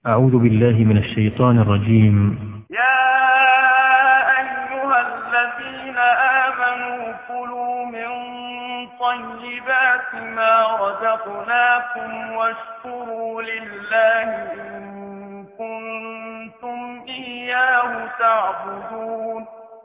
أعوذ بالله من الشيطان الرجيم. يا أيها الذين آمنوا كلوا من طيبات ما رزقناكم واشكروا لله إن كنتم إياه تعبدون.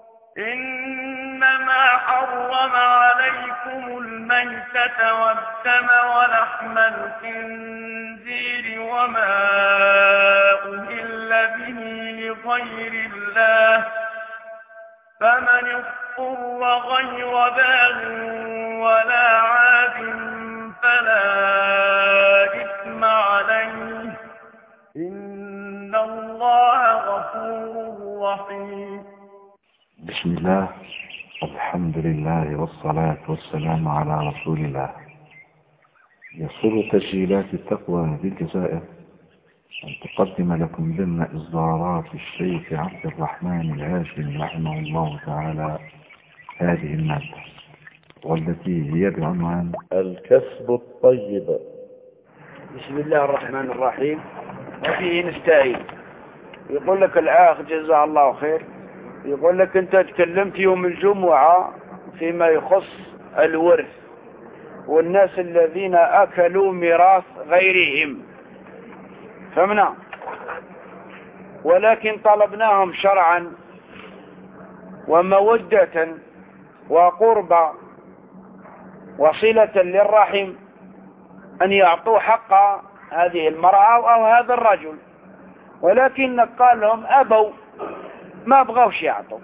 إنما حرم عليكم الميتة والدم ولحم الخنزير وما أهل به لغير الله، فمن اضطر غير باغ ولا عاد فلا إثم عليه، إن الله غفور رحيم. بسم الله، الحمد لله والصلاة والسلام على رسول الله. يسر تسجيلات التقوى بالجزائر أن تقدم لكم ضمن إصدارات الشيخ عبد الرحمن الهاشمي رحمه الله تعالى هذه المادة، والتي هي بعنوان الكسب الطيب. بسم الله الرحمن الرحيم، وفيه نستعين. يقول لك الأخ جزاه الله خير، يقول لك أنت تكلمت يوم الجمعة فيما يخص الورث والناس الذين أكلوا ميراث غيرهم، فهمنا، ولكن طلبناهم شرعا ومودة وقربة وصلة للرحم أن يعطوا حق هذه المرأة أو هذا الرجل، ولكن قال لهم أبوا، ما بغوش يعطوا.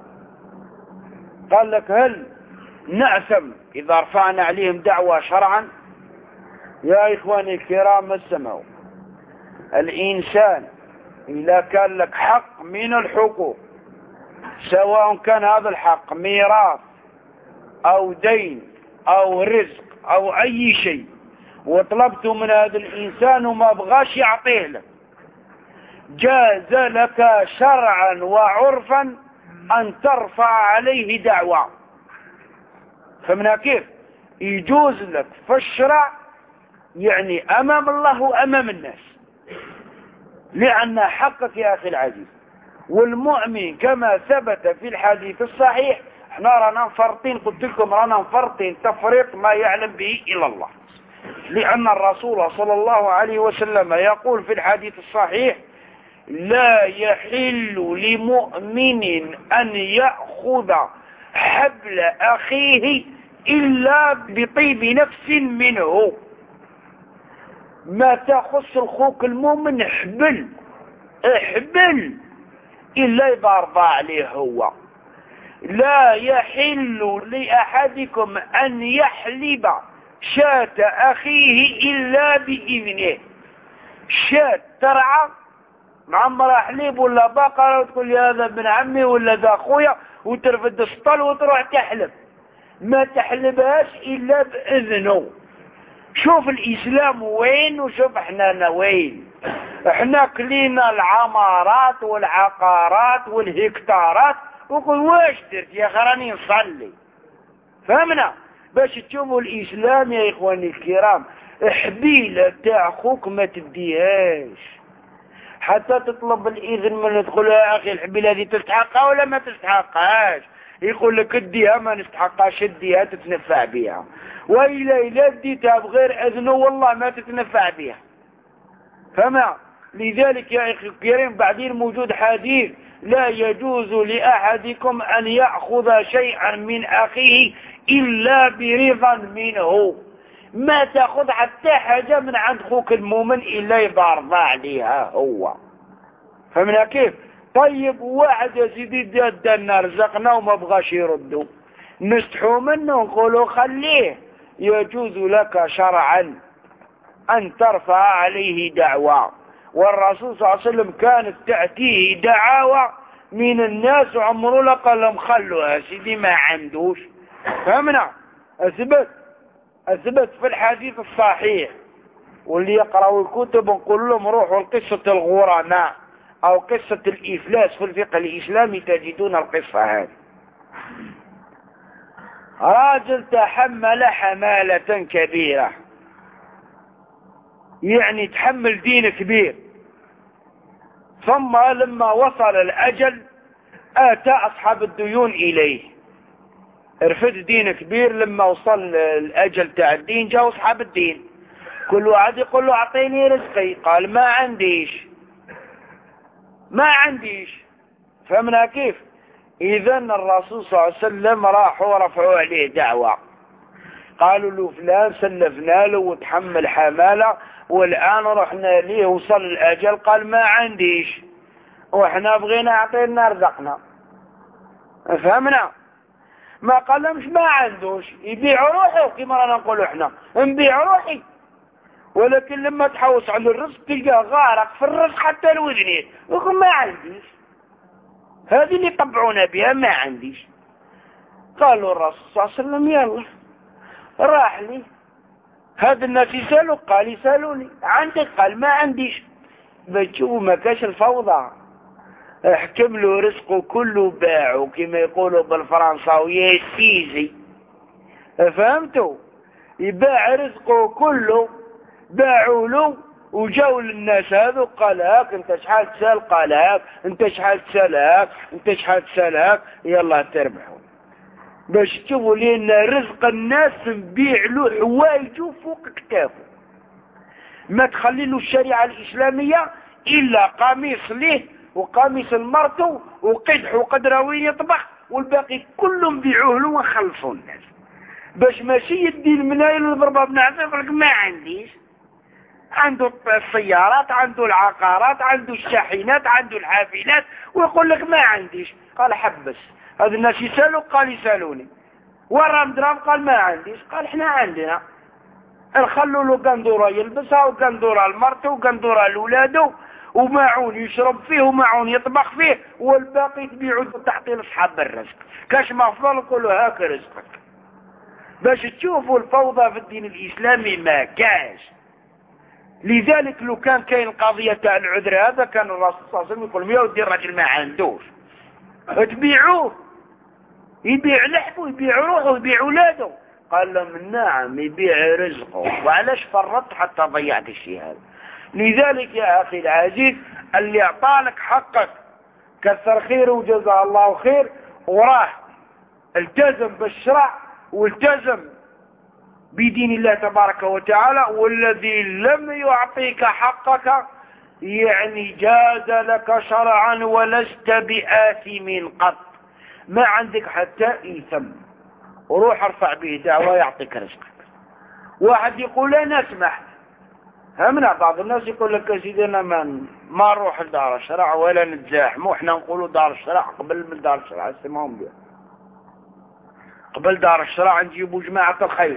قال لك هل نأثم إذا رفعنا عليهم دعوة شرعا؟ يا إخواني الكرام اسمعوا، الإنسان إذا كان لك حق من الحقوق، سواء كان هذا الحق ميراث أو دين أو رزق أو أي شيء، وطلبته من هذا الإنسان وما بغاش يعطيه لك، جاز لك شرعا وعرفا أن ترفع عليه دعوة. فمن كيف يجوز لك في الشرع، يعني أمام الله وأمام الناس، لأن حقك يا أخي العزيز. والمؤمن كما ثبت في الحديث الصحيح، احنا رانا مفرطين، قلت لكم رانا مفرطين تفريط ما يعلم به إلا الله، لأن الرسول صلى الله عليه وسلم يقول في الحديث الصحيح: لا يحل لمؤمن أن يأخذ حبل أخيه إلا بطيب نفس منه. ما تخص أخوك المؤمن احبل إلا يبارض عليه هو. لا يحل لأحدكم أن يحلب شاة أخيه إلا بإذنه. شاة ترعى معمر حليب ولا بقرة وتقول لي هذا ابن عمي ولا ذا أخويا، وترفد السطل وتروح تحلب، ما تحلبهاش إلا بإذنه. شوف الإسلام وين وشوف احنا وين. احنا كلينا العمارات والعقارات والهكتارات، وقل واش درت يا خراني نصلي. فهمنا؟ باش تشوفوا الإسلام يا إخواني الكرام، حبيلة تاع خوك ما تديهاش حتى تطلب الإذن من تقول يا أخي الحبيلة هذه تستحقها ولا ما تستحقهاش. يقول لك اديها، ما نستحقهاش اديها تتنفع بها، وإلا اديتها بغير إذنه والله ما تتنفع بها. فما لذلك يا أخي الكريم بعدين موجود حديث: لا يجوز لأحدكم أن يأخذ شيئا من أخيه إلا برضا منه. ما تأخذ حتى حاجة من عند أخوك المؤمن إلا يبارض عليها هو. فمن كيف؟ طيب واحد يا سيدي دادنا رزقنا وما بغاش يردوا، نستحوا منه نقولوا خليه. يجوز لك شرعا أن ترفع عليه دعوة، والرسول صلى الله عليه وسلم كانت تأتيه دعاوى من الناس وعمرو لا قال لهم خلوها سيدي ما عندوش. فهمنا؟ أثبت في الحديث الصحيح، واللي يقرأوا الكتب نقول لهم روحوا لقصة الغرماء أو قصة الإفلاس في الفقه الإسلامي تجدون القصة هذه. راجل تحمل حمالة كبيرة، يعني تحمل دين كبير، ثم لما وصل الأجل آتى أصحاب الديون إليه. رفد دين كبير، لما وصل الأجل تاع الدين جاءوا أصحاب الدين، كل واحد يقول له أعطيني رزقي، قال ما عنديش. فهمنا كيف؟ إذن الرسول صلى الله عليه وسلم راحوا رفعوا عليه دعوة، قالوا له فلان سلفنا له وتحمل حمالة، والآن رحنا ليه وصل الأجل قال ما عنديش، وإحنا بغينا أعطينا رزقنا. فهمنا؟ ما قال لهمش ما عندوش، يبيع روحه كما رانا نقولوا إحنا نبيع روحي. ولكن لما تحوس على الرزق تلقاه غارق في الرزق حتى الوذنين، يقول ما عنديش. هذه اللي طبعونا بها، ما عنديش. قالوا الرسول صلى الله عليه وسلم يلا راح لي هذا الناس يسألوا، قال يسألوني عندك، قال ما عنديش. بتشوفوا ما كاش الفوضى، احكم له رزقه كله باعه كما يقولوا بالفرنساوية سيزي. فهمتوا؟ يباع رزقه كله، باعوا له وجاوا للناس هذا قال هاك انت شحال تسال، قال هاك انت شحال تسال، هاك انت شحال تسال، هاك يلا تربحوا. باش تشوفوا لان رزق الناس نبيع له حوايجه فوق كتافه، ما تخلي له الشريعة الإسلامية إلا قميص له وقميص المرته وقدح وقدراوين يطبخ، والباقي كلهم بيعوه له وخلصوا الناس. باش ماشي يدي المنايل ويضربها بنعسه يقول لك ما عنديش. عنده السيارات، عنده العقارات، عنده الشاحنات، عنده الحافلات، ويقول لك ما عنديش. قال حبس، هذا الناس يسألوا، قال يسألوني ورا مدرام، قال ما عنديش. قال احنا عندنا، نخلوا له قندورة يلبسها وقندورة لمرته وقندورة لولاده وماعون يشرب فيه وماعون يطبخ فيه، والباقي تبيعوا تعطي لاصحاب الرزق. كاش ما افضل نقولوا هاك رزقك. باش تشوفوا الفوضى في الدين الإسلامي ما كاش. لذلك لو كان كاين القضية تاع العذر هذا كان الرسول صلى الله عليه وسلم يقول يا ودي الراجل ما عندوش تبيعوه، يبيع لحمه يبيع روحه يبيع اولاده. قال لهم نعم يبيع رزقه، وعلاش فرطت حتى ضيعت الشيء هذا. لذلك يا أخي العزيز اللي أعطالك حقك كثر خيره وجزاه الله خير، وراه التزم بالشرع والتزم بدين الله تبارك وتعالى. والذي لم يعطيك حقك يعني جاز لك شرعا ولست بآثم قط، ما عندك حتى إثم، وروح ارفع به دعوة يعطيك رزقك. واحد يقول انا اسمح، همنا بعض الناس يقول لك يا سيدنا ما نروح لدار الشرع ولا نتزاحم، واحنا نقولوا دار الشرع قبل من دار الشرع. اسمعهم بها، قبل دار الشرع نجيبوا جماعة الخير،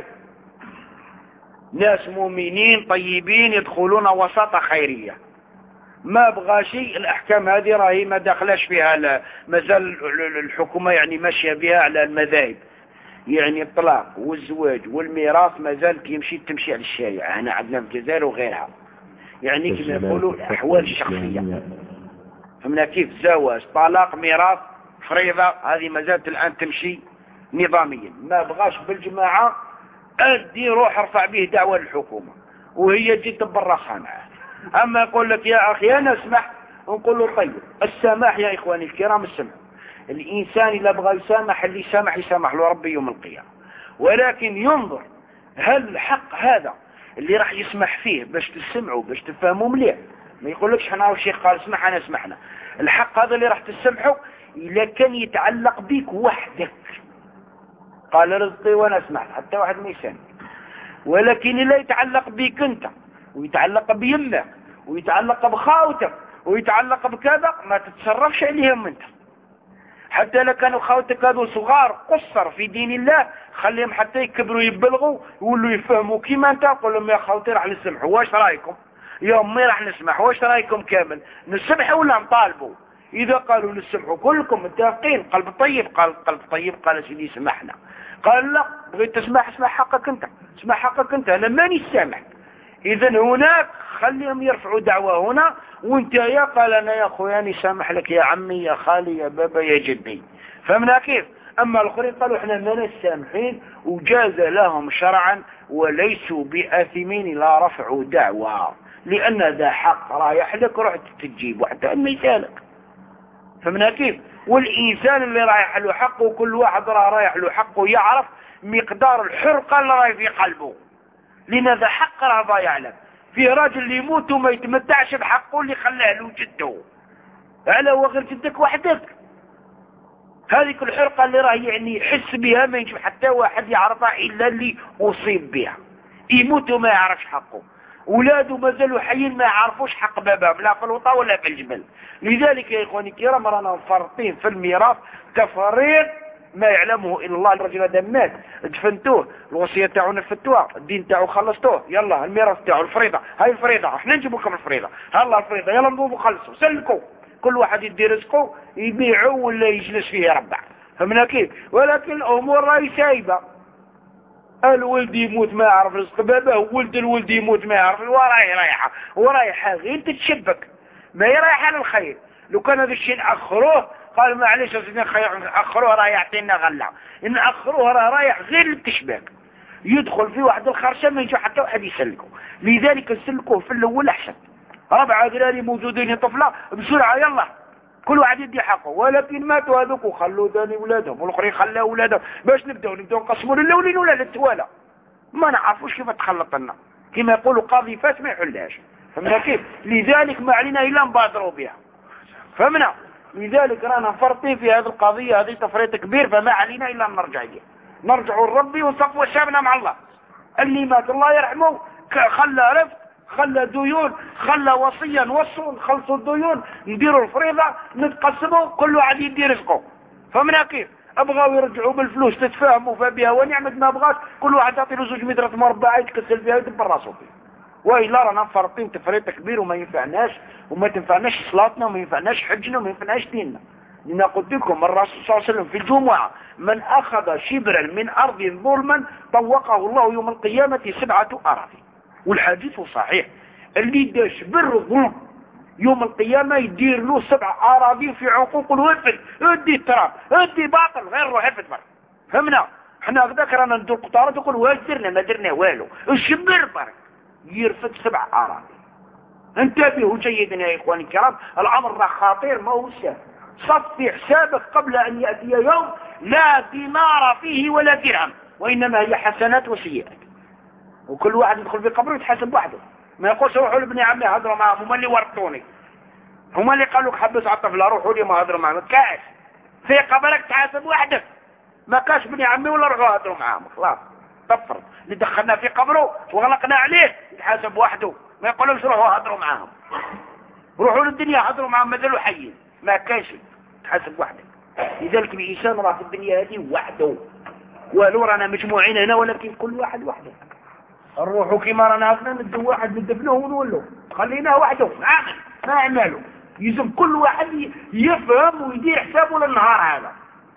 ناس مؤمنين طيبين يدخلون وساطة خيرية، ما بغى شيء. الأحكام هذه راهي ما دخلش فيها، مازال الحكومة يعني ماشية بها على المذاهب، يعني الطلاق والزواج والميراث ما زالت تمشي على الشارع. هنا عندنا في الجزائر وغيرها، يعني كما يقولوا الأحوال الشخصية. فهمنا كيف؟ زواج، طلاق، ميراث، فريضة، هذه ما زالت الآن تمشي نظاميا. ما بغاش بالجماعة أدي روح ارفع به دعوة للحكومة وهي تجي تبرخها معه. أما يقول لك يا أخي أنا اسمح، نقول له طيب السماح يا إخواني الكرام، السمح. الإنسان إذا بغى يسامح اللي يسامح له ربي يوم القيامة، ولكن ينظر هل الحق هذا اللي راح يسمح فيه باش تسمعوا باش تفهموا مليح. ما يقولكش حنا الشيخ قال اسمح أنا سمحنا. الحق هذا اللي راح تسمحوا إذا كان يتعلق بيك وحدك، قال رزقي وأنا سمحت، حتى واحد ما يسامح. ولكن إلا يتعلق بيك أنت ويتعلق بيمك ويتعلق بخاوتك ويتعلق بكذا، ما تتصرفش عليهم أنت. حتى لو كانوا خاوتك هذو صغار قصر في دين الله، خليهم حتى يكبروا يبلغوا يقولوا يفهموا كيما انت. قول لهم يا خاوتي راح نسمحوا، واش رايكم؟ يا امي راح نسمح، واش رايكم؟ كامل نسمحوا ولا نطالبوا؟ اذا قالوا نسمحوا كلكم متفقين، قلب طيب، قال قلب طيب، قال سيدي سمحنا. قال لا بغيت تسمح، اسمح حقك انت، اسمح حقك انت، انا ماني سامح. اذا هناك خليهم يرفعوا دعوة هنا، وانت يا قال انا يا اخويا اني سامح لك يا عمي يا خالي يا بابا يا جدي. فهمنا كيف؟ اما الاخرين قالوا احنا ما سامحين وجاز لهم شرعا وليسوا بآثمين لا رفعوا دعوة. لأن ذا حق رايح لك رحت تجيب حتى أن يسالك. فمن كيف؟ والإنسان اللي رايح له حقه كل واحد رايح له حقه يعرف مقدار الحرقة اللي رايح في قلبه، لأن ذا حق راه ضايع لك. في راجل اللي يموت وما يتمتعش بحقه اللي خلاه له جده، على وغير جدك وحدك. هذه الحرقة اللي راه يعني يحس بها ما ينجم حتى واحد يعرفها إلا اللي أصيب بها. يموت وما يعرفش حقه، اولاده مازالوا حيين ما يعرفوش حق بابهم لا في الوطا ولا في الجبل. لذلك يا اخواني الكرام رانا مفرطين في الميراث تفريط ما يعلمه الا الله. الرجل هذا مات دفنتوه، الوصيه تاعو نفذتوها، الدين تاعو خلصتوه، يلا الميراث تاعو الفريضه، هاي الفريضه احنا نجيب لكم الفريضه، هلا الفريضه يلا نضوبوا خلصوا سلكوا، كل واحد يدي رزقه يبيعه ولا يجلس فيه يربع. فمن كيف؟ ولكن الامور راهي سايبه. الولد يموت ما يعرف رزق بابه، ولد الولد يموت ما يعرف، ورايحه غير تتشبك، ما هي رايحه للخير. لو كان هذا الشيء ناخروه قال معليش يا سيدي اخروه راه يعطينا غله، ان اخروه راه رايح غير للتشباك، يدخل في واحد الخرشه ما يجي حتى واحد يسلكه. لذلك نسلكوه في الاول احسن. 4 دراري موجودين طفله بسرعه يلا كل واحد يدي حقه. ولكن ماتوا هذوك وخلوا ثاني ولادهم والاخرين خلاوا ولادهم، باش نبداو نقسموا للاولين ولا للتوالى؟ ما نعرفوش كيف تخلط لنا، كما يقولوا قاضي فاس ما يحلهاش. فهمنا كيف؟ لذلك ما علينا الا نبادروا بها. فهمنا؟ لذلك رانا فرطين في هذه القضيه، هذه تفريط كبير، فما علينا الا نرجع اليه، نرجعوا لربي ونصفوا شابنا مع الله. اللي مات الله يرحمه خلى رفق، خلى ديون، خلى وصيا نوصوا نخلصوا الديون، نديروا الفريضة نتقسموا كل واحد يدي رزقه. فمنا كيف؟ ابغاو يرجعوا بالفلوس تتفاهموا فبها ونعمة، ما بغاش كل واحد يعطي له 2 متر مربع يتكسل فيها ويدبر راسه فيه. والا رانا فرطين تفريط كبير وما ينفعناش، وما تنفعناش صلاتنا وما ينفعناش حجنا وما ينفعناش ديننا. لأن قلت لكم الرسول صلى الله عليه وسلم في الجمعة: من أخذ شبرا من أرض ظلما طوقه الله يوم القيامة 7 أراضي. والحديث صحيح، اللي دا شبر ظلم يوم القيامة يدير له 7 أراضي في عقوق الوفد، ادي التراب ادي باطل غير روح الفدمر. فهمنا؟ احنا هكذاك رانا ندور قطارات تقول واش درنا؟ ما درنا والو، الشبر برك يرفد 7 أراضي. انتبهوا جيدا يا إخواني الكرام، الأمر راه خطير ما هو سهل. صفي حسابك قبل أن يأتي يوم لا دينار فيه ولا درهم، وإنما هي حسنات وسيئات. وكل واحد يدخل في قبره يتحاسب وحده، ما يقولش روحوا لابني عمي هضروا معهم، هما اللي ورطوني، هما اللي قالوا لك حبس على الطفل روحوا لي ما هضروا معهم. كاش في قبرك تحاسب وحدك، ما كاش ابن عمي ولا روحوا هضروا معهم. خلاص طفر اللي دخلنا في قبره وغلقنا عليه يتحاسب وحده، ما يقولوش روحوا هضروا معهم، روحوا للدنيا هضروا معهم مازالوا حيين، ما كاش تحاسب وحدك. لذلك الإنسان راه في الدنيا هذه وحده، ولو رانا مجموعين هنا ولكن كل واحد وحده. الروح كما رانا هكذا ندو واحد ندفنوه ونولو، خليناه وحده عامل ما اعماله. يجب كل واحد يفهم ويدير حسابه للنهار هذا،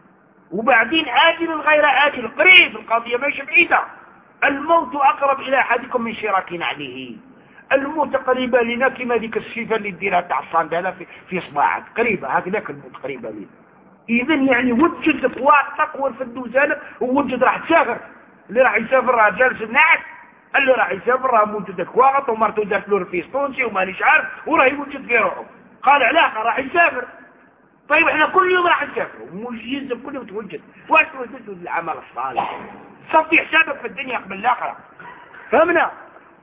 وبعدين آجل غير آجل قريب، القضية ماشي بعيدة. الموت أقرب إلى أحدكم من شراك نعله. الموت قريبة لنا كما ذيك السيفة اللي تديرها تاع الصندالة في صباعك، قريبة هكذاك الموت قريبة لنا. إذن يعني وجد قواتك ورفد وزانك، ووجد راح تسافر. اللي راح يسافر راه جالس النعس، اللي راح يسافر راه موجود كواغط ومرته دارت له الفيستونسي ومانيش عارف وراه يوجد في روحه. قال علاقة راح يسافر. طيب احنا كل يوم راح نسافر ومش يلزم كل يوم توجد. واش توجد العمل الصالح؟ صفي حسابك في الدنيا قبل الآخرة. فهمنا؟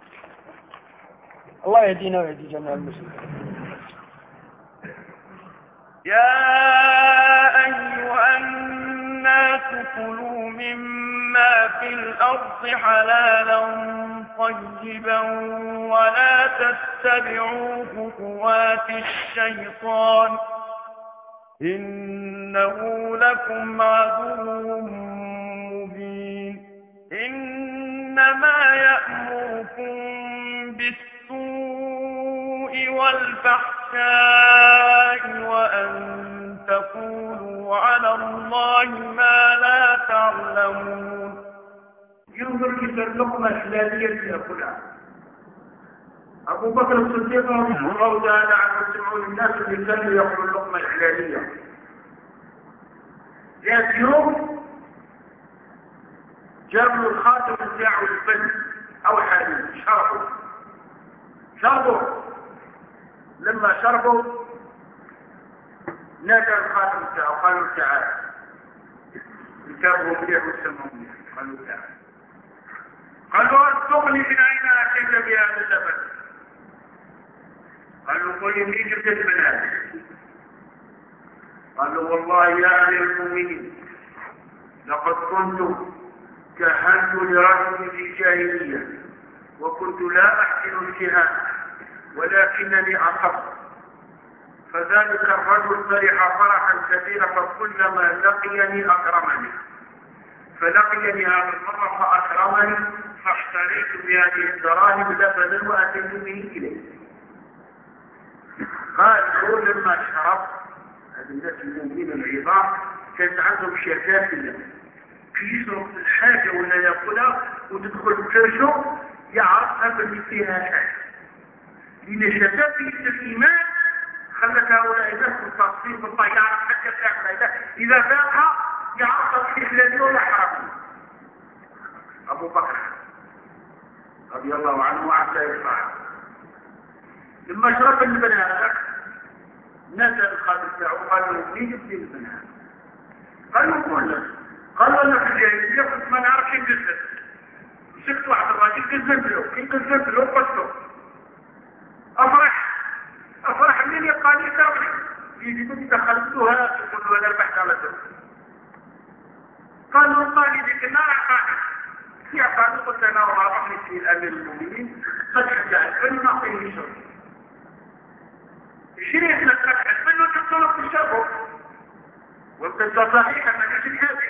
الله يهدينا ويهدي جميع المسلمين. يا أيها الناس كلوا مما في الأرض حلالا طيبا ولا تتبعوا خطوات الشيطان إنه لكم عدو مبين. إنما يأمركم بالسوء والفحشاء وأن تقولوا على الله ما لا تعلمون. ينظر كيف اللقمة الحلالية يأكلها. أبو بكر الصديق رضي الله تعالى عنه سمعوا الناس اللي كانوا يأكلوا اللقمة الحلالية. ذات يوم جابوا الخاتم بتاعه البن أو حليب شربوا، شربوا. لما شربوا نادى الخادم بتاعه قالوا تعال، انتبهوا مليح وسمعوا مليح. قالوا تعال، قالوا ارزقني من اين اتيت بهذا اللبن؟ قالوا قل اني جبت المنازل. قالوا والله يا امير المؤمنين لقد كنت كهنت لرجل في جاهليه وكنت لا احسن الكهانه ولكنني اصبت، فذلك الرجل فرح فرحا كثيرا فكلما لقيني اكرمني، فلقيني هذه المره فاكرمني فاشتريت بهذه الدراهم لبنا واتيت به اليه. قالوا لما شرب هذا الناس المؤمنين العظام كانت عندهم شفافيه، يشرب الحاجه ولا ياكلها وتدخل كرشه يعرفها باللي فيها حاجه، لان شفافيه الايمان خلت هؤلاء الناس التصوير بالله يعرف حتى الكافر اذا ذاقها يعرف في حلال ولا حرام. ابو بكر رضي الله عنه وعسى يرفعه لما شرب اللبن هذا نزل الخادم بتاعه قال له مين جبت لي اللبن هذا؟ قال له كله. قال له انا في الجاهليه كنت ما نعرفش نقزز، مسكت واحد الراجل قززت له، كي قززت له قصته افرح منين قال لي تربحي يجي كنت دخلتها قلت له انا ربحت على ذلك. قال له قال لي ذيك النار اعطاني في اعطاني، قلت انا وراحني في الامير المؤمنين قد شجعت بني ما فيه شرب شريت لك فتحت منه تطلب في الشرب والقصه صحيحه ما ليش الحاجه.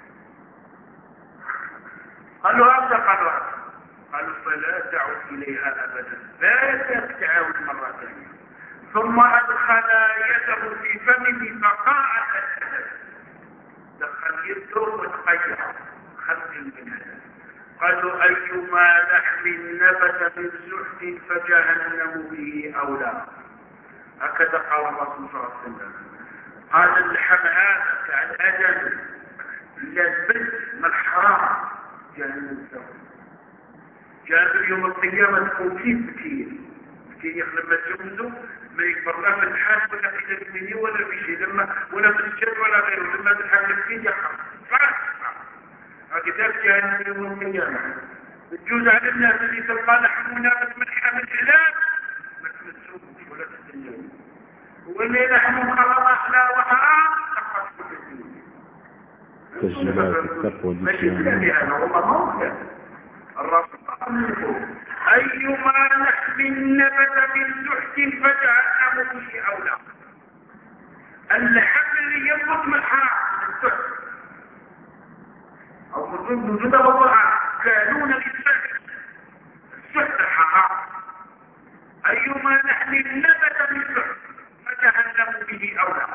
قال له ابدا قالوا فلا تعود اليها ابدا، لا تعاود مره ثانيه. ثم ادخل يده في فمه فقاعد الادب، دخل يده وتقيع خلق المنهج. قالوا ايما لحم نبت من زحف فجهنم به اولى. هكذا قال الرسول صلى الله عليه وسلم. قال اللحم هذا تاع الادب يلبس من الحرام جهنم سوا. جاء يوم القيامة تكون كيف لما تجوزه ما يكبر لا في الحاج ولا في الدنيا ولا في شيء، لما ولا في الجد ولا غيره، لما تحمل فيه يحرم. هكذا جاء يوم القيامة تجوز على الناس اللي تلقى لحم ونابت من حام الإعلام ما تمسوش ولا تستنجون، واللي لحم خلط أحلى وحرام تسجيلات التقوى ماشي كلامي أنا والله ما هو كلام الرسول. أيما لحم نبت من زحف فجهنم به أولى. اللحم اللي ينبت من الحرام الزحف أو وجود وضعها كانون للزحف الزحف الحرام. أيما لحم نبت من زحف فجهنم به أولى.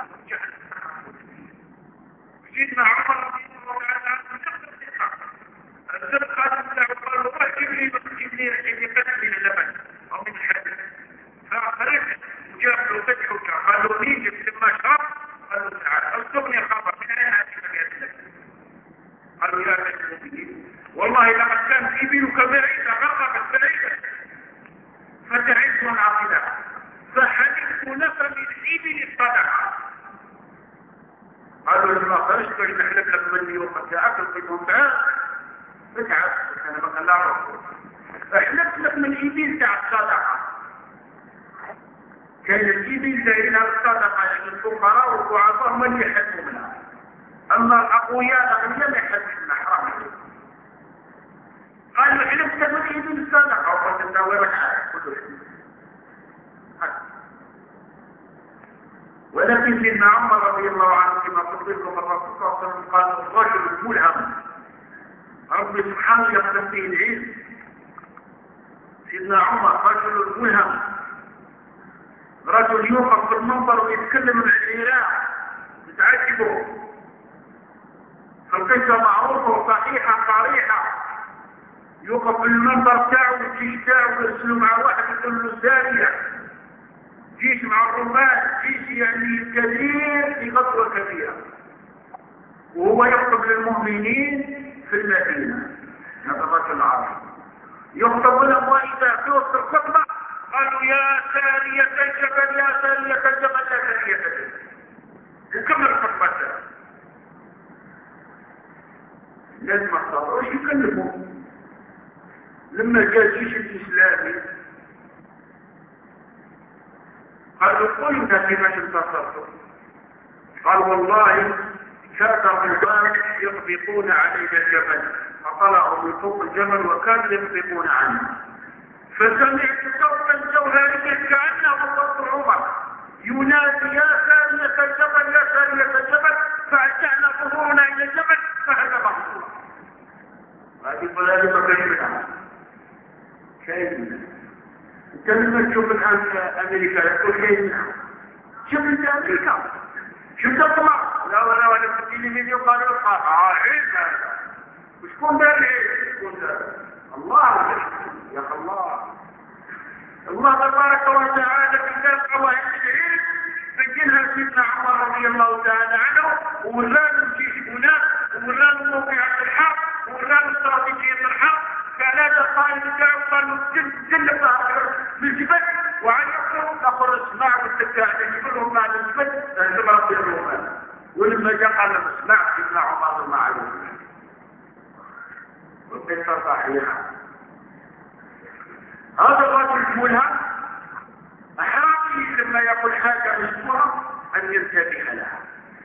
سيدنا عمر رضي الله عنه الزبقة قال الله جبني بكتبني قتل من اللبن أو من الحدث، فأخرج وجاب له فتحه قالوا لي جبت لما شرب قالوا تعال ارزقني خبر من أين أتيت بهذا اللبن؟ قالوا يا أمير المؤمنين والله لقد كان في بينك بعيدة غربت بعيدة فتعيش من عقلها فحدثت لك من إبل الصدقة. قالوا لما خرجت نحلف لك مني وقد أكل قيمهم تعال بتعب انا بقى لا اعرف احلفت لك من ايبيل تاع الصدقه. كان الايبيل دايرين الصدقه يعني الفقراء والضعفاء هم اللي يحبوا منها، اما الاقوياء الاغنياء ما يحبوا منها حرام. قال حلفت لك من ايبيل الصدقه وقلت انت وين حالك كله. ولكن سيدنا عمر رضي الله عنه كما قلت لكم الرسول صلى الله عليه وسلم قال الرجل الملهم رب سبحانه يقدم به العلم. سيدنا عمر رجل ملهم، رجل يوقف في المنبر ويتكلم عن العراق بتعجبه، فالقصة معروفة وصحيحة صريحة. يوقف في المنبر تاعه والجيش تاعه ويرسلوا مع واحد يقول له سارية جيش مع الرمال، جيش يعني كبير في غزوة كبيرة، وهو يخطب للمؤمنين في المدينة. هذا الرجل العربي يخطب لهم، وإذا في وسط الخطبة قالوا يا سارية الجبل يا سارية الجبل يا سارية الجبل، وكمل خطبته. الناس ما استطاعوش يكلموا. لما جاء الجيش الإسلامي قالوا قلنا لمن انتصرتم؟ قال والله كاد الرجال يطبقون علينا الجبل، فطلعوا من فوق الجبل وكانوا يطبقون عنه، فسمعت صوتا جوهريا كأنه صوت عمر ينادي يا سارية الجبل يا سارية الجبل، فأرجعنا ظهورنا إلى الجبل فهزمه. هذه ملازمة كلمة شيء منها. انت لما تشوف الآن أمريكا يقول شيء منها، شوف انت أمريكا شوف تطلع لا ولا ولا في التلفزيون قالوا القاطع عيب هذا، وشكون دار العيب؟ شكون دار؟ الله يا أخي الله تبارك وتعالى في ذلك قواعد العلم بينها سيدنا عمر رضي الله تعالى عنه، وولانا الجيش هناك، وولانا موقعة الحرب، وولانا استراتيجية الحرب. كان هذا القائد بتاعه قالوا جل بالجبل وعليكم نقول اسمعوا والتكاعد يقولهم مع الجبل الجبل بالرومان. ولما جاء قال اسمع سيدنا عمر ما عليه، والقصة صحيحة. هذا الرجل ملهم حرامي لما يقول حاجة مشهورة أن ينتبه لها.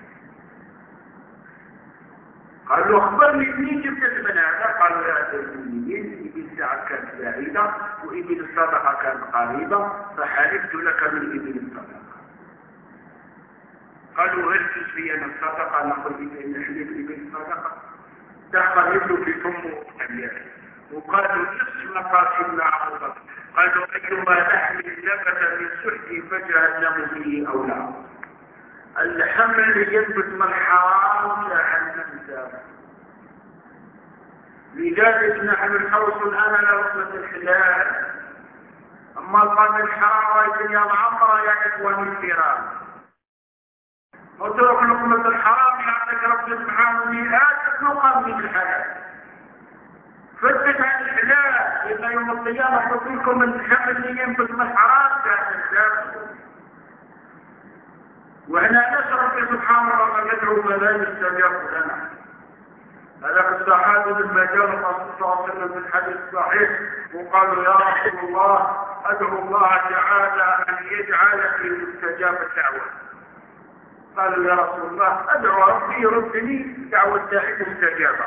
قال له أخبرني منين جبت المن هذا؟ قال له هذا المنين ابن ساعة كانت بعيدة وابن الصدقة كانت قريبة فحلفت لك من ابن الصدقة. قالوا هل تسوي أنا الصدقة؟ نقول إن حلف ابن الصدقة دخل ابنه في فمه أبيات، وقالوا نفس مقاصدنا عبد الله. قالوا أيما لحم نبت من سحت فجهنم به أو لا. الحمل اللي ينبت من الحرام جهنم دار. لذلك نحن نحوص الآن على رحمة الحلال، أما قال الحرام رايتني يا معمرة يا إخواني الكرام، وترك لقمة الحرام يعطيك رب سبحانه مئات نقم من الحلال. فتش عن الحلال إذا يوم القيامة حطيكم من الحمل اللي ينبت من الحرام جهنم دار. وإحنا نشرف سبحان الله ندعو فلا يستجاب لنا. هذاك الصحابي لما جاء الرسول صلى الله عليه وسلم في الحديث الصحيح وقالوا يا رسول الله أدعو الله تعالى أن يجعل في مستجاب الدعوة. قالوا يا رسول الله أدعو ربي يردني دعوة داعي مستجابة.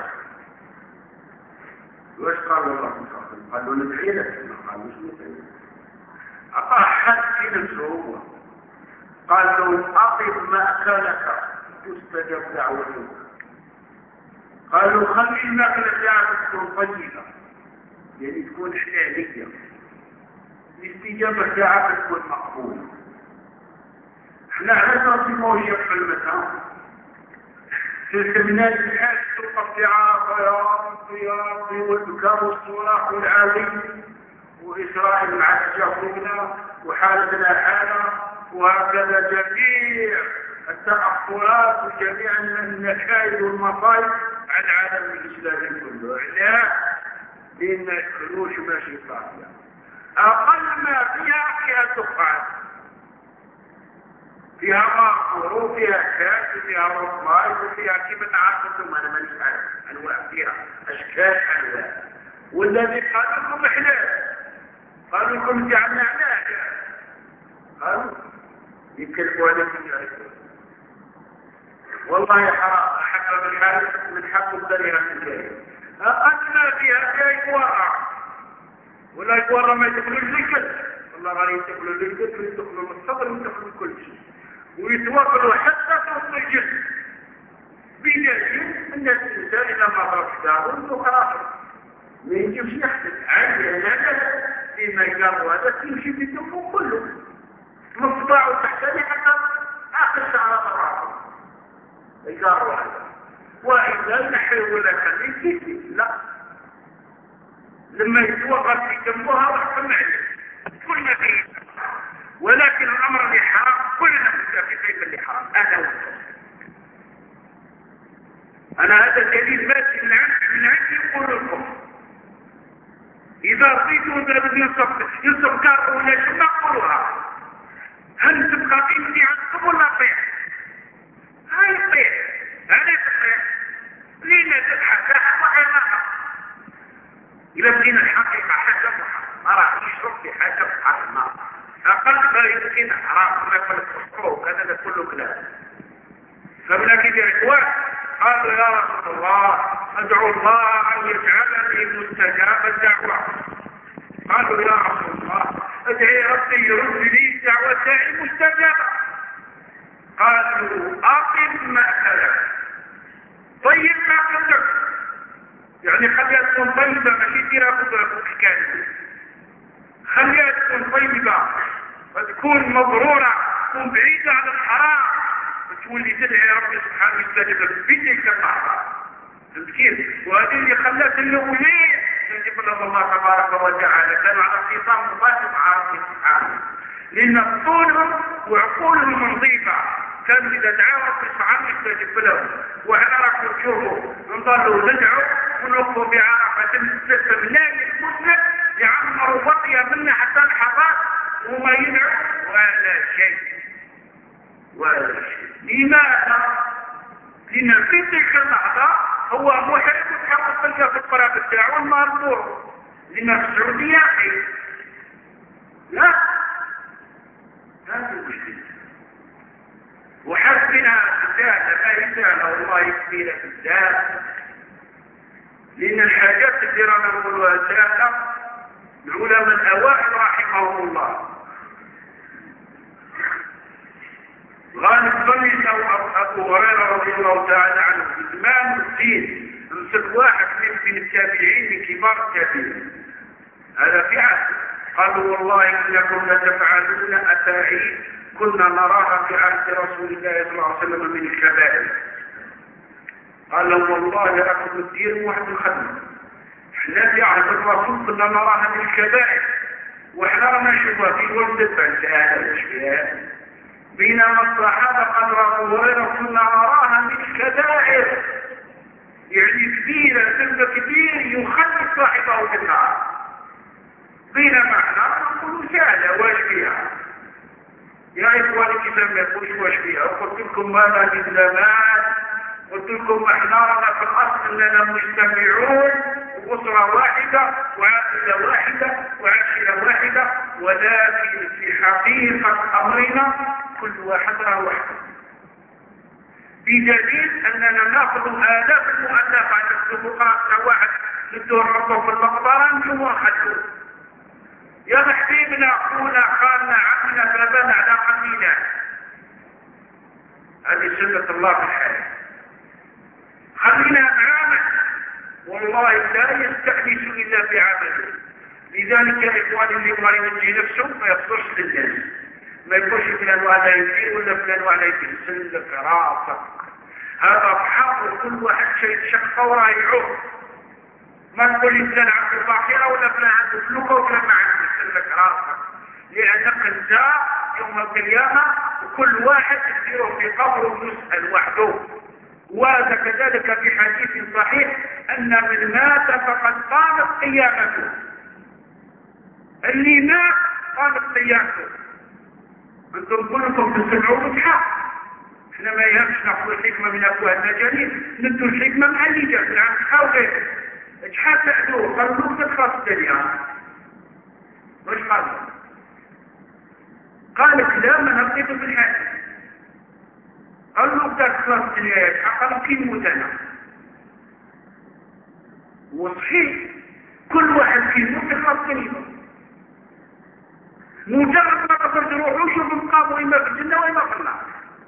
وإيش قال الله صلى الله عليه وسلم؟ قالوا ندعي لك. قالوا مش ندعي لك. أعطاه حد في نفسه. قال له أطب مأكلك تستجب دعوتك. قالوا خلي المأكلة بتاعتك تكون طيبة يعني تكون حلالية، الاستجابة بتاعتك تكون مقبولة. احنا على اساس ما يبقى المساء تلك الناس الحاج تلقى يا ربي والبكاء والصراخ والعالي وإسرائيل مع تجاهلنا وحالتنا حالة، وهكذا جميع التأخرات وجميع النكائد والمصائب على العالم الإسلامي كله. لا لأن الفلوس ماشي صافية، أقل ما فيها دخان، فيها مأخور وفيها كاس وفيها رصماي وفيها كيف تعرفتم أنا مانيش عارف أنواع فيها أشكال أنواع. والذي قالوا لكم حلال قالوا لكم جعلنا عناها قالوا يتكلموا عليكم يعرفون. والله حرام أحب بالحال من حق الدريرة الجاية. أقل ما فيها جاي يورع ولا يورع ما يدخلوا للكل. والله غير يدخلوا للكل ويدخلوا للصبر ويدخلوا كل شيء ويتوكلوا حتى توصل الجسم بدليل أن الإنسان إذا ما ضرب داره خلاص ما يجيبش يحدث عادي. هذا فيما يقال هذا يمشي في الدم كله مصباعه تحتاني حتى آخر شعر مرات يقال هذا. وإذا نحن ولا خليك لا لما يتوقف في دمها وحكم عليه كل ما فيه. ولكن الأمر اللي حرام كلنا متفقين باللي حرام. أنا هذا الدليل ماشي من عندي يقول لكم إذا رضيتوا يوسف كار ولا شو نقولها؟ هل تبقى قيمتي عندكم ولا طيح؟ هاي طيح، هذا طيح. لينا تبحث لا وحيناها. إذا بدينا الحقيقة حاجة ما راح يشرب في حاجة حرام. أقل ما يمكن حرام ما يقول الحقوق هذا كله كلام. فمن كده إخوان قالوا يا رسول الله أدعو الله أن يجعلني مستجاب الدعوة. قالوا يا رسول الله ادعي ربي يرد لي دعوة داعي مستجابة. قالوا أقم مأكلك طيب ما قلت يعني خليها تكون طيبة ماشي ديرها قدرة الحكاية، خليها تكون طيبة وتكون مبرورة، تكون بعيدة عن الحرام، وتولي تدعي ربي سبحانه يستجيب لك في تلك اللحظة. فهمت كيف؟ وهذه اللي خلت الأولين يجب لهم الله تبارك وتعالى كانوا على اختصام مباشر مع ربي سبحانه، لأن عقولهم وعقولهم نظيفة، كانوا إذا دعوا ربي سبحانه يستجيب لهم. وإحنا راح نشوفوا نضلوا ندعوا ونوقفوا بعرفة السلسل لا المسلم يعمروا بقية منا حتى لحظات وما يدعوا ولا شيء ولا شيء. لماذا؟ لأن في تلك اللحظة هو محرم وتحقق تلك في القراب الدعوة المرفوع. لأن في السعودية أخي لا هذا المشكلة. وحسبنا سهلة لا يسهل والله يكفينا في الذات، لأن الحاجات اللي رانا نقولها سهلة العلماء الأوائل رحمهم الله غالب بني أبو هريرة رضي الله تعالى عنه إمام الدين امسك واحد من التابعين من كبار التابعين هذا في عهد قالوا والله إنكم لتفعلون أفاعيل كنا نراها في عهد رسول الله صلى الله عليه وسلم من الكبائر. قال لهم والله لكم الدين واحد الخدمة، احنا في عهد الرسول كنا نراها من الكبائر واحنا رانا نشوفها في ولد الفنسان الاشياء، بينما الصحابة قال أبو هريرة كنا نراها من الكبائر، يعني كبيرة ذنب كبير يخلي صاحبه في النار، بينما احنا نقول سهلة واش فيها يا إخواني كتاب ما يقولش واش فيها. وقلت لكم ماذا من زمان، قلت لكم احنا رانا في الأصل أننا مجتمعون وأسرة واحدة وعائلة واحدة وعشيرة واحدة، ولكن في حقيقة أمرنا كل واحد راه وحده، بدليل أننا نأخذ آلاف المؤلفات نكتب قراءة واحد ندور ربه في المقبرة نجوا ونخلوه يا حبيبنا أخونا خالنا عمنا بابنا على قلبنا. هذه سنة الله في الحياة. خلينا نعمل والله لا يستأنس إلا بعمله. لذلك يا إخواني اللي مريض يجي نفسه ما يخسرش للناس، ما يقولش فلان وعلى يدير ولا فلان وعلى يدير، سلك راسك هذا بحق كل واحد شيء شق وراه يعوق. ما تقول لي فلان عنده باقيرة ولا فلان عنده فلوكة ولا ما عنده، سلك راسك، لأنك انت يوم القيامة وكل واحد يصير في قبره يسأل وحده. وهذا كذلك في حديث صحيح أن من مات فقد قامت قيامته، اللي مات قامت قيامته. انتم كلكم تسمعوا الحق، احنا ما يهمش ناخذ الحكمة من أفواه المجانين، ندوا الحكمة مع اللي جات العام حاولوا اجحال تعدوه خلوك تدخل الدنيا. وش قالت لا ما نبقيت في الحياة، قالوا تدخل الدنيا حقا كي موتنا. وصحيح كل واحد في موت الدنيا، مجرد ما تصل روحه شوف مقامه إما في الجنة وإما في النار.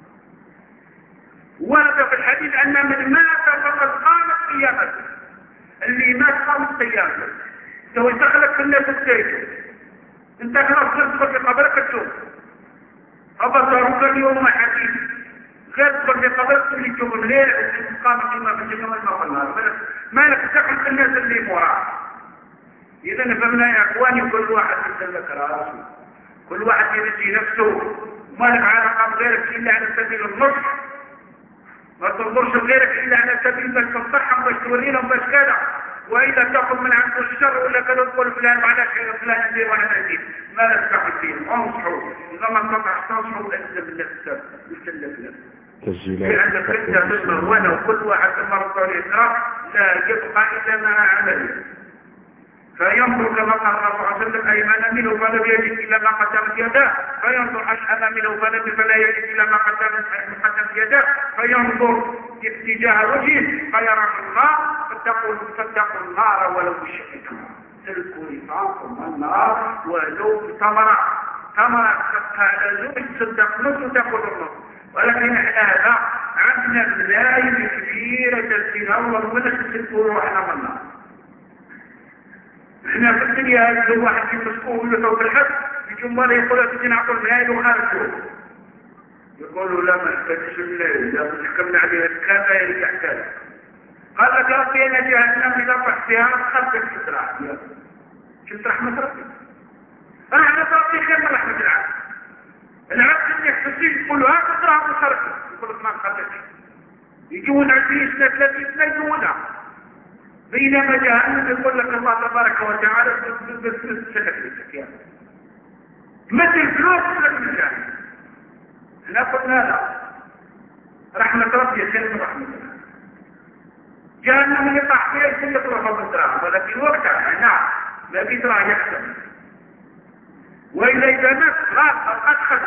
ورد في الحديث أن من مات فقد قامت قيامته، اللي مات قامت قيامته. لو دخلك في الناس السيد انت خلاص تدخل في قبرك تشوف أبصرك اليوم حديث غير تدخل في قبرك اللي تشوف الليل قامت إما في الجنة وإما في النار. ما لك تدخل في الناس اللي مراه. إذا فهمنا يا أخواني كل واحد يسلك راسه، كل واحد ينجي نفسه، ما لك علاقة بغيرك إلا على سبيل النصح، ما تنظرش بغيرك إلا على سبيل باش تنصحهم باش توريلهم باش كذا، وإذا تأخذ من عنده الشر ولا كانوا تقول فلان معنا خير فلان ندير وأنا ندير ما نستحق فيه انصحوا إذا ما استطعت تنصحوا لأجل بالنفس يسلم في عندك أنت تظهر وأنا وكل واحد ثم رسول الإسراء لا يبقى إلا ما عمله فينظر كما قال الله صلى الله عليه وسلم أيمن منه فلم يجد إلا ما قدمت يداه فينظر أشأم منه فلا يجد إلا ما قدمت يداه فينظر اتجاه وجهه فيرى النار فاتقوا النار ولو بشق تمرة تلكوا رفاقكم النار ولو بتمرة على زوج تصدق نص وتأخذ النص ولكن احنا هذا عندنا ملايين كبيرة تنور ولا تسلكوا روحنا من النار. احنا في الدنيا هذا الواحد في مسكوه ولا فوق الحد يجوا مرة يقولوا تجي نعطوا الملايين وخارجوا يقولوا لا ما استجيش الملايين لا تحكمنا عليها كذا يرجع كذا قال لك ربي انا جهنم اذا رحت فيها خلفك تسرح شفت رحمة ربي رحمة ربي خير من رحمة العبد اللي يحسسين يقولوا ها تسرح وخرج يقول لك ما نخرجش يجون 20 سنة 30 سنة يجونا بينما جهنم يقول لك الله تبارك وتعالى بس مثل فلوس لك من جهنم احنا قلنا لا رحمة ربي خير من رحمة الله جهنم اللي طاح فيها يكون لك روحه بالدراهم ولكن وقتها نعم ما في دراهم يحسن وإذا مات خلاص قد خلق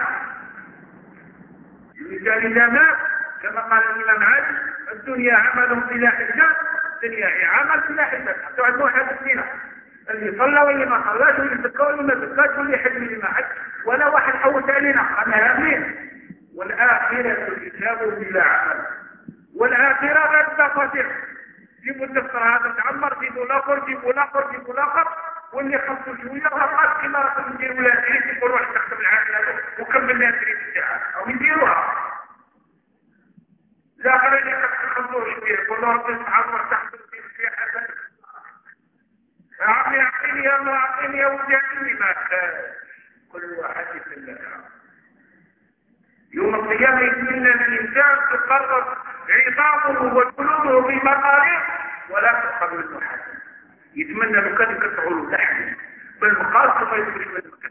المثال إذا مات كما قال الإمام علي الدنيا عمل بلا حساب الدنيا هي عمل بلا حساب حتى عنده حد فينا اللي صلى واللي ما صلاش واللي زكى واللي ما زكاش واللي حج واللي ما حج ولا واحد حوت علينا انا هامين والآخرة الحساب بلا عمل والآخرة غير تفاصيل جيبوا الدفتر هذا تعمر جيبوا الآخر واللي خلصوا شوية وهبقات كما رقم نديروا لها تريد يقول روح تخدم العائلة وكمل لها تريد الساعة أو يديروها الآخرين يخلصوا شوية يقول له ربي سبحانه تحت في حسن عمي أعطيني يا الله أعطيني يا ولدي أعطيني ما كل واحد يسلم يوم القيامة يتمنى الإنسان تقرر عظامه وجلوده في مقاليد ولا تقبل منه حسن يتمنى لو كان يقطعوا له لحم بالمقال كما يخرج من المكان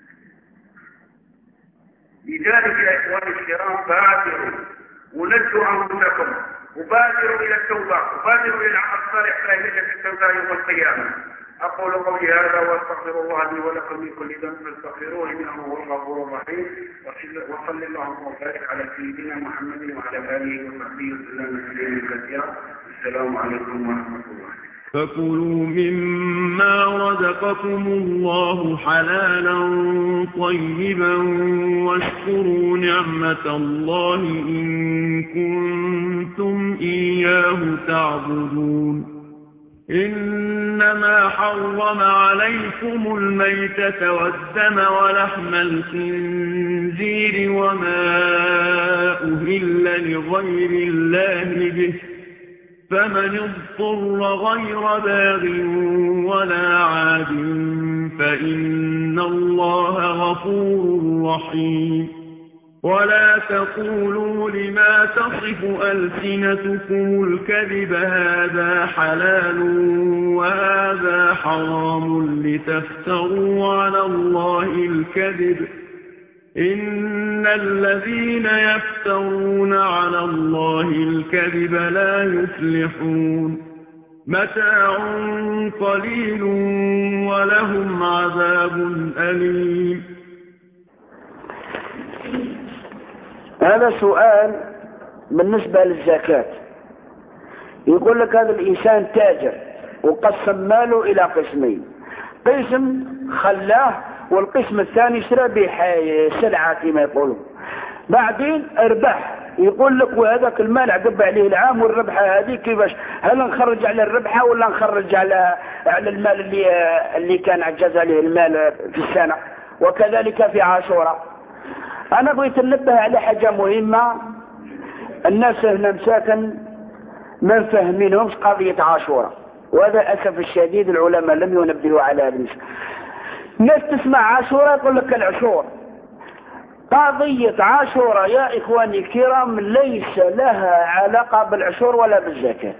لذلك يا إخواني الكرام بادروا ونجوا أنفسكم وبادروا إلى التوبة وبادروا إلى العمل الصالح فإنك التوبة يوم القيامة أقول قولي هذا وأستغفر الله لي ولكم من كل ذنب فاستغفروه إنه هو الغفور الرحيم وصلى اللهم وبارك على سيدنا محمد وعلى آله وصحبه وسلم تسليما كثيرا السلام عليكم ورحمة الله. فكلوا مما رزقكم الله حلالا طيبا واشكروا نعمة الله إن كنتم إياه تعبدون. إنما حرم عليكم الميتة والدم ولحم الخنزير وما أهل لغير الله به فمن اضطر غير باغ ولا عاد فإن الله غفور رحيم. ولا تقولوا لما تصف ألسنتكم الكذب هذا حلال وهذا حرام لتفتروا على الله الكذب إن الذين يفترون على الله الكذب لا يفلحون. متاع قليل ولهم عذاب أليم. هذا سؤال بالنسبة للزكاة. يقول لك هذا الإنسان تاجر وقسم ماله إلى قسمين، قسم خلاه والقسم الثاني اشترى به سلعة كما يقولون، بعدين اربح. يقول لك وهذاك المال عقب عليه العام والربحة هذه كيفاش؟ هل نخرج على الربحة ولا نخرج على المال اللي كان عجز عليه المال في السنة؟ وكذلك في عاشوراء. أنا بغيت أنبه على حاجة مهمة، الناس هنا مساكن ما فهمينهمش قضية عاشوراء، وهذا أسف الشديد العلماء لم ينبهوا على هذا. الناس تسمع عاشوراء يقول لك العشور. قضية عاشوراء يا إخواني الكرام ليس لها علاقة بالعشور ولا بالزكاة.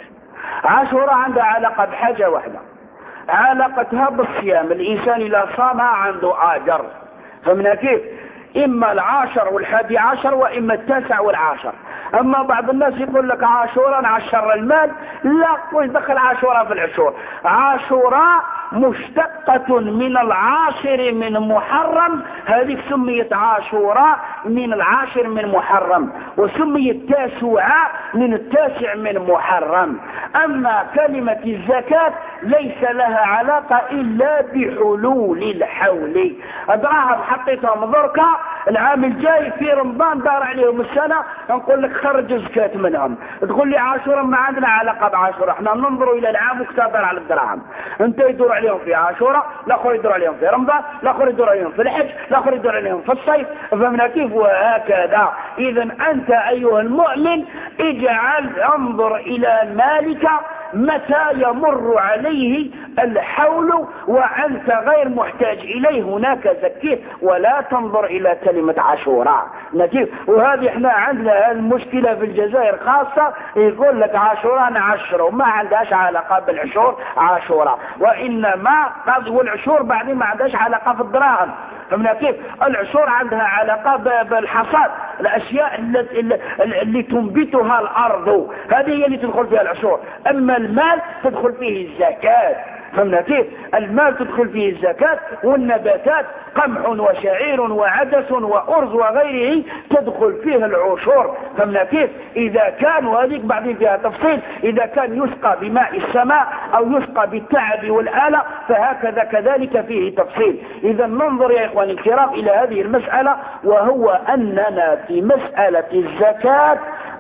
عاشوراء عندها علاقة بحاجة واحدة، علاقتها بالصيام. الإنسان إذا صامها عنده أجر، فمن كيف؟ إما 10 و11 وإما 9 و10. أما بعض الناس يقول لك عاشوراء نعشر المال، لا، وش دخل عاشوراء في العشور؟ عاشوراء مشتقة من 10 من محرم، هذه سميت عاشوراء من 10 من محرم، وسميت تاسوعاء من 9 من محرم. أما كلمة الزكاة ليس لها علاقة إلا بحلول الحول. أدراهم حطيتهم ذركة العام الجاي في رمضان دار عليهم السنة، نقول لك خرج زكاة منهم. تقول لي عاشوراء ما عندنا علاقة بعاشوراء، احنا ننظر إلى العام وكتابر على الدراهم. انت يدور عليهم في عاشوراء، الاخر يدور عليهم في رمضان، الاخر يدور عليهم في الحج، الاخر يدور عليهم في الصيف. فهمنا كيف؟ وهكذا. إذا أنت أيها المؤمن اجعل انظر إلى مالك متى يمر عليه الحول وأنت غير محتاج إليه، هناك زكيه، ولا تنظر إلى كلمة عاشوراء. نجيب. وهذه احنا عندنا المشكلة في الجزائر خاصة، يقول لك عاشوراء نعشره، وما عندهاش علاقة بالعشور عاشوراء، وإنما والعشور بعدين ما عندهاش علاقة في الدراهم. فهمنا كيف؟ العشور عندها علاقة بالحصاد، الأشياء اللي تنبتها الأرض، هذه هي اللي تدخل فيها العشور. أما المال تدخل فيه الزكاة. فهمنا كيف؟ المال تدخل فيه الزكاة، والنباتات قمح وشعير وعدس وأرز وغيره تدخل فيه العشور. فهمنا كيف؟ إذا كان، وهذيك بعدين فيها تفصيل، إذا كان يسقى بماء السماء أو يسقى بالتعب والآلة فهكذا كذلك فيه تفصيل. إذا ننظر يا إخواني الكرام إلى هذه المسألة، وهو أننا في مسألة الزكاة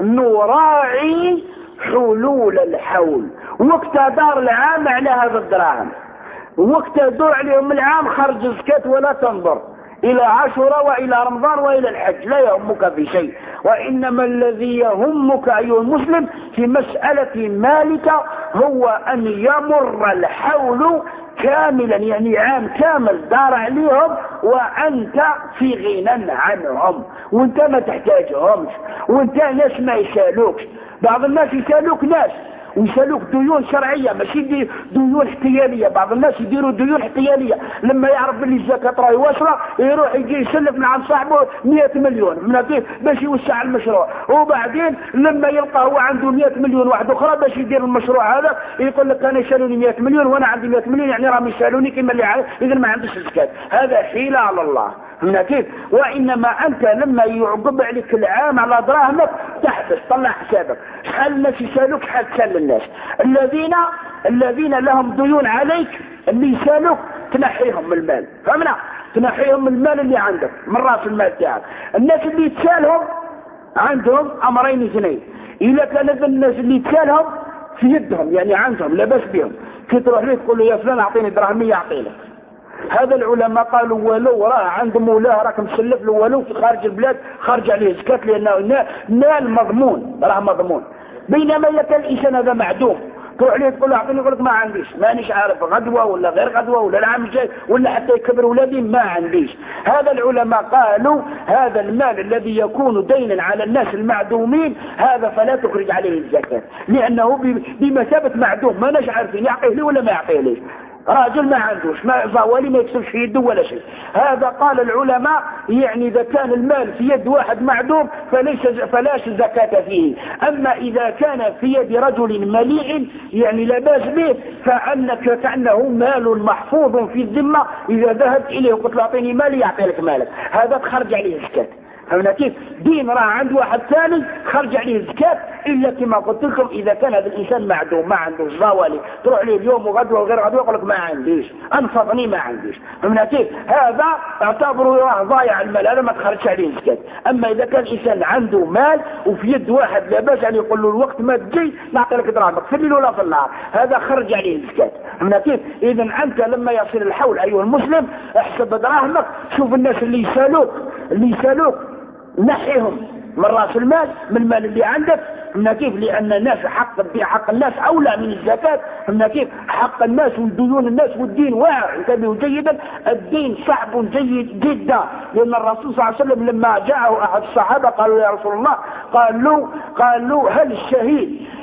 نراعي حلول الحول. وقت دار العام على هذا الدراهم، وقت دور عليهم العام خرج زكاة، ولا تنظر إلى عاشوراء وإلى رمضان وإلى الحج، لا يهمك في شيء. وإنما الذي يهمك أيها المسلم في مسألة مالك هو أن يمر الحول كاملا، يعني عام كامل دار عليهم وأنت في غنى عنهم، وانت ما تحتاجهمش، وانت ناس ما يسالوكش. بعض الناس يسالوك ناس ويسالوك ديون شرعية ماشي ديون احتيالية. بعض الناس يديروا ديون احتيالية، لما يعرف باللي الزكاة راهي واصلة يروح يجي يسلف مع صاحبه 100 مليون من كيف باش يوسع المشروع، وبعدين لما يلقى هو عنده 100 مليون واحد اخرى باش يدير المشروع هذا يقول لك انا يسالوني 100 مليون وانا عندي 100 مليون، يعني راهم يسالوني كما اللي عارف، اذا ما عنديش الزكاة. هذا حيلة على الله. من كيف؟ وإنما أنت لما يعقب عليك العام على دراهمك تحبس، طلع حسابك، شحال الناس يسالوك، شحال تسال الناس. الذين لهم ديون عليك اللي يسالوك تنحيهم من المال. فهمنا؟ تنحيهم من المال اللي عندك من راس المال تاعك. الناس اللي تسالهم عندهم أمرين اثنين، إذا كان الناس اللي تسالهم في يدهم يعني عندهم لاباس بهم، كي تروح ليه تقول له يا فلان أعطيني دراهم يعطي لك. هذا العلماء قالوا ولو راه عند مولاه راك مسلف له ولو في خارج البلاد خارج عليه زكاة، لأنه مال مضمون، راه مضمون. بينما إذا كان الإنسان هذا معدوم تروح ليه تقول له أعطيني، يقول لك ما عنديش، مانيش عارف غدوة ولا غير غدوة ولا العام الجاي ولا حتى يكبر ولادي ما عنديش. هذا العلماء قالوا هذا المال الذي يكون دينا على الناس المعدومين هذا فلا تخرج عليه الزكاة، لأنه بمثابة معدوم، ما ناش عارفين يعطيه لي ولا ما يعطيه ليش. راجل ما عندوش ما ظوالي ما يكسبش في يده ولا شيء. هذا قال العلماء يعني إذا كان المال في يد واحد معدوم فلاش زكاة فيه. أما إذا كان في يد رجل مليء يعني لا باس به فأنك كأنه مال محفوظ في الذمة، إذا ذهبت إليه وقلت له أعطيني مالي يعطي لك مالك، هذا تخرج عليه زكاة. فهمنا كيف؟ دين راه عند واحد ثاني خرج عليه الزكاة، إلا كما قلت لكم إذا كان هذا الإنسان معدوم ما عنده زوالي، تروح ليه اليوم وغدوة وغير غدوة يقول لك ما عنديش، أنفضني ما عنديش. فهمنا كيف؟ هذا اعتبره راه ضايع المال، هذا ما تخرجش عليه الزكاة. أما إذا كان الإنسان عنده مال وفي يد واحد لا باس يعني يقول له الوقت ما تجي نعطي لك دراهمك في الليل ولا في النهار، هذا خرج عليه الزكاة. فهمنا كيف؟ إذا أنت لما يصل الحول أيها المسلم احسب دراهمك، شوف الناس اللي يسالوك نحيهم من راس المال من المال اللي عندك. فهمنا كيف؟ لأن الناس حق الناس أولى من الزكاة. فهمنا كيف؟ حق الناس وديون الناس والدين واعر، انتبهوا جيدا، الدين صعب جيد جدا. لأن الرسول صلى الله عليه وسلم لما جاءه أحد الصحابة قالوا يا رسول الله، قالوا هل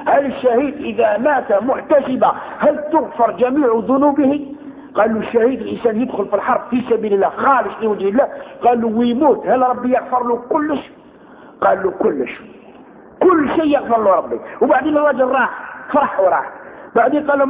هل الشهيد إذا مات محتسبا هل تغفر جميع ذنوبه؟ قالوا الشهيد الإنسان يدخل في الحرب في سبيل الله خالص لوجه الله، قالوا ويموت هل ربي يغفر له كل شيء؟ قالوا كل شيء، كل شيء يغفر له ربي. وبعدين الرجل راح فرح وراح، بعدين قالوا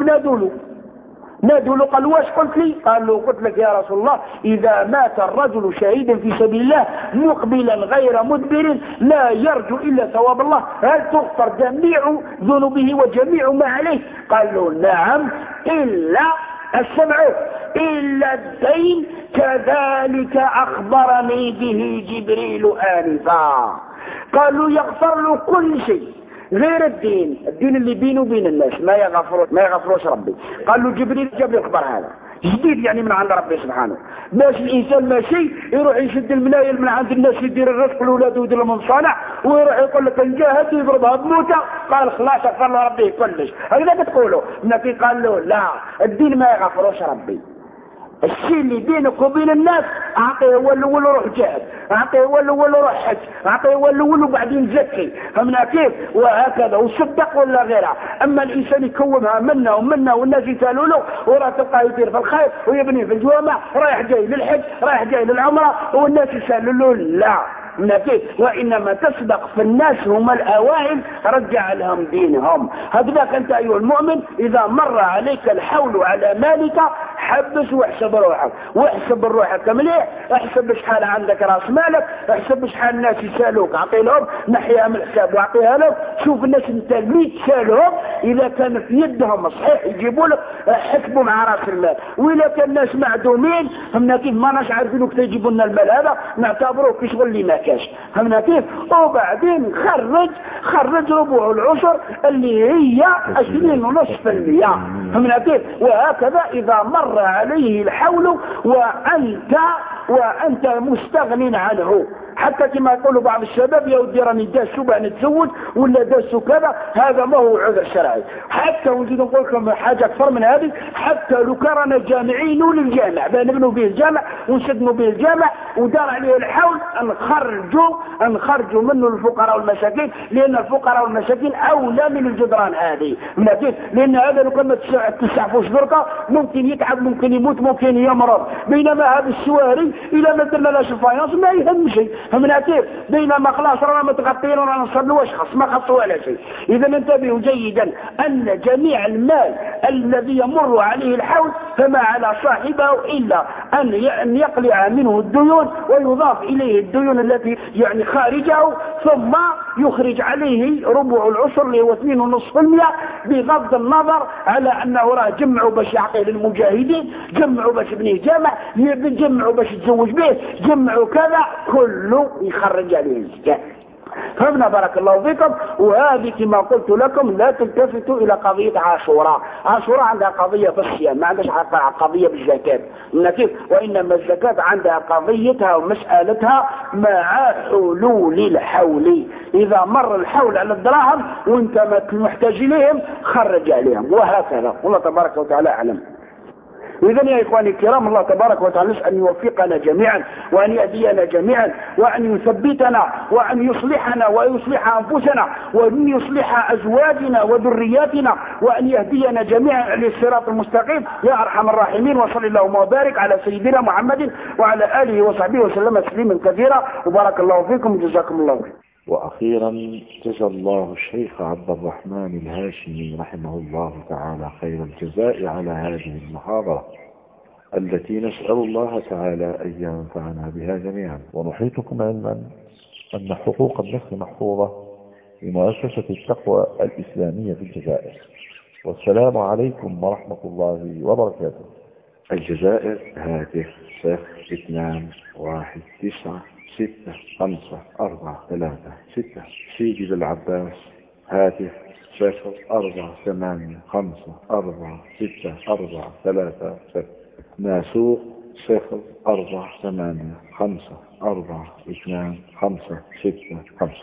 نادوا له قال واش قلت لي؟ قال له قلت لك يا رسول الله إذا مات الرجل شهيدا في سبيل الله مقبلا غير مدبر لا يرجو إلا ثواب الله هل تغفر جميع ذنوبه وجميع ما عليه؟ قال له نعم إلا السمع إلا الدين كذلك أخبرني به جبريل آنفا. قالوا يغفر له كل شيء غير الدين اللي بينه وبين الناس ما يغفروش ربي. قالوا جبريل جاب لي الخبر هذا جديد يعني من عند ربي سبحانه، باش الانسان ماشي يروح يشد المنايل من عند الناس يدير الرزق لاولاده ويدير لهم صالح ويروح يقول لك نجاهد ويضربها بموته قال خلاص غفر له ربي كلش. هكذا تقولوا النبي قال له لا الدين ما يغفروش ربي، الشيء اللي بينك وبين الناس اعطيه هو الاول روح جهد، اعطيه هو الاول روح حج، اعطيه هو الاول وبعدين زكي، فهمنا كيف؟ وهكذا وصدق ولا غيرها. اما الانسان يكومها منا ومنا والناس يسالوا له وراه تلقاه يدير في الخير ويبني في الجوامع رايح جاي للحج رايح جاي للعمره والناس يسالوا له لا وإنما تسبق في الناس هم الأوائل رجع لهم دينهم. هكذا أنت أيها المؤمن إذا مر عليك الحول على مالك حبس واحسب روحك، واحسب روحك مليح، احسب شحال عندك راس مالك، احسب شحال الناس يسالوك اعطي لهم نحيها من الحساب واعطيها لهم. شوف الناس انت اللي تسالهم اذا كان في يدهم صحيح يجيبوا لك حسبوا مع راس المال، واذا كان الناس معدومين همنا كيف ما ناش عارفين كيف يجيبوا لنا المال هذا نعتبروه كشغل اللي ما كاش همنا كيف. وبعدين خرج ربع العشر اللي هي 20.5% همنا كيف. وهكذا اذا مر عليه الحول وأنت مستغن عنه، حتى كما يقولوا بعض الشباب يا ودي راني داسوا باه نتزوج ولا داسوا كذا، هذا ما هو عذر شرعي. حتى ونزيد نقول لكم حاجه اكثر من هذه، حتى لو كان جامعين للجامع باه نبنوا به الجامع ونسدموا به الجامع ودار عليه الحول نخرجوا منه الفقراء والمساكين، لان الفقراء والمساكين اولى من الجدران هذه، لان هذا لو كان ما تستعفوش دركا ممكن يتعب ممكن يموت ممكن يمرض، بينما هذا السواري الى ما درنا لاش الفاينانس ما يهم شيء همنا كيف، بينما خلاص رانا متغطين ورانا نصلوا واش خص ما خصوا ولا شيء. اذا انتبهوا جيدا ان جميع المال الذي يمر عليه الحول فما على صاحبه الا ان يقلع منه الديون ويضاف اليه الديون التي يعني خارجه، ثم يخرج عليه ربع العشر اللي هو 2.5% بغض النظر على انه راه جمعوا باش يعطيه للمجاهدين، جمعوا باش يبنيه جامع، جمعوا باش يتزوج به، جمعوا كذا كله يخرج عليه الزكاة. فهمنا بارك الله فيكم. وهذه كما قلت لكم لا تلتفتوا الى قضية عاشوراء عندها قضية بالصيام ما عندهاش قضية بالزكاة كيف، وانما الزكاة عندها قضيتها ومسألتها مع حلول الحول. اذا مر الحول على الدراهم وانت محتاج اليهم خرج عليهم، وهكذا. والله تبارك وتعالى اعلم. إذن يا إخواني الكرام الله تبارك وتعالى نسأل أن يوفقنا جميعا وأن يهدينا جميعا وأن يثبتنا وأن يصلحنا ويصلح أنفسنا وأن يصلح أزواجنا وذرياتنا وأن يهدينا جميعا للصراط المستقيم يا أرحم الراحمين. وصلى اللهم وبارك على سيدنا محمد وعلى آله وصحبه وسلم تسليما كثيرا وبارك الله فيكم وجزاكم الله خيرا. وأخيرا جزى الله الشيخ عبد الرحمن الهاشمي رحمه الله تعالى خير الجزاء على هذه المحاضرة التي نسأل الله تعالى أن ينفعنا بها جميعا. ونحيطكم علما أن حقوق النفس محفوظة لمؤسسة التقوى الإسلامية في الجزائر. والسلام عليكم ورحمة الله وبركاته. الجزائر هاتف 021964543 سيدي بالعباس هاتف 048546436 ناسوق 04854425565